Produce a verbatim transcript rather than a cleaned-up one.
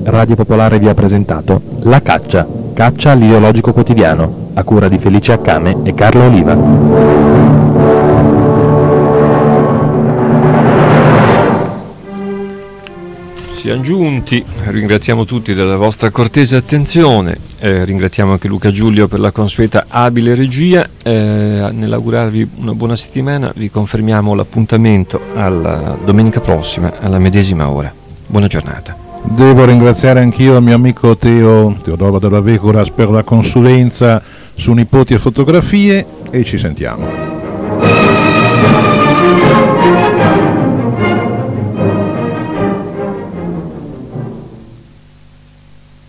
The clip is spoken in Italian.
Radio Popolare vi ha presentato La Caccia, caccia all'ideologico quotidiano, a cura di Felice Accame e Carlo Oliva. Siamo giunti, ringraziamo tutti della vostra cortese attenzione, eh, ringraziamo anche Luca Giulio per la consueta abile regia, eh, nell'augurarvi una buona settimana vi confermiamo l'appuntamento alla domenica prossima alla medesima ora. Buona giornata. Devo ringraziare anch'io il mio amico Teo, Teodoro della Vecuras, per la consulenza su nipoti e fotografie, e ci sentiamo.